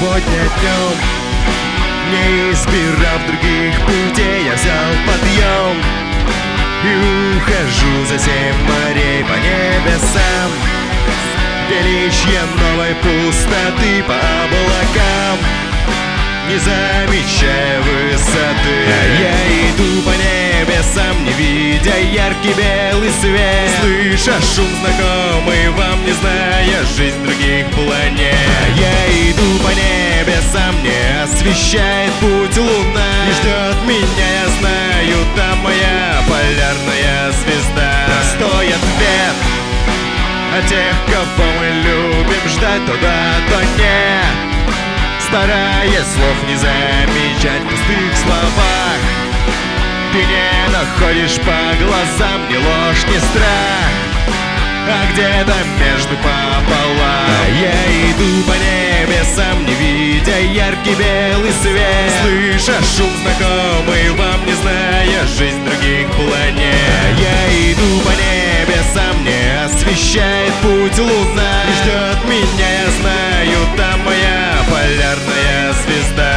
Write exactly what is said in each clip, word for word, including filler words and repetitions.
сегодня днем не избирав других путей, я взял подъем и ухожу за семь морей по небесам, величье новой пустоты по облакам, не замечая высоты. А я иду по небесам, не видя яркий белый свет, слыша шум знакомый вам, не зная жизнь других планет. А я иду по небесам, не освещает путь луна, и ждет меня, я знаю, там моя полярная звезда. Простой ответ о тех, кого мы любим ждать, то да, то нет, стараясь слов не замечать в пустых словах. Ты не находишь по глазам ни ложь, ни страх, а где-то между пополам. А я иду по небесам, не видя яркий белый свет, слыша шум знакомый вам, не зная жизнь других планет. А я иду по небесам, не освещает путь луна, и ждет меня, я знаю, там моя полярная звезда.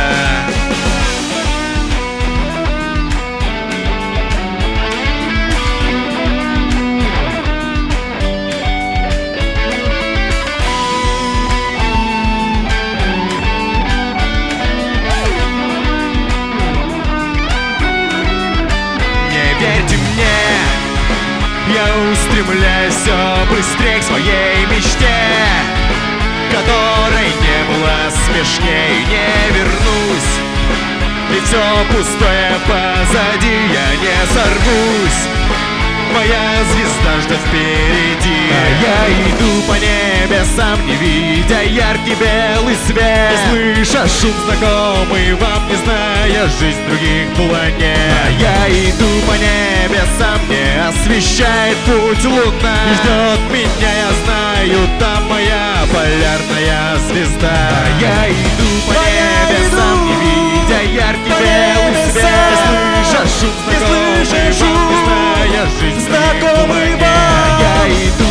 Верьте мне, я устремляюсь все быстрее к своей мечте, которой не было смешней, не вернусь, и все пустое позади, я не сорвусь, моя звезда ждет впереди. А я иду по небесам, не видя яркий белый свет, слыша шум знакомый вам, не зная жизнь других планет. А я иду по небесам, не освещает путь луна, и ждет меня, я знаю, там моя полярная звезда. А я иду по небесам, не видя яркий белый свет, слыша шум знакомый вам, не зная жизнь других планет. Я иду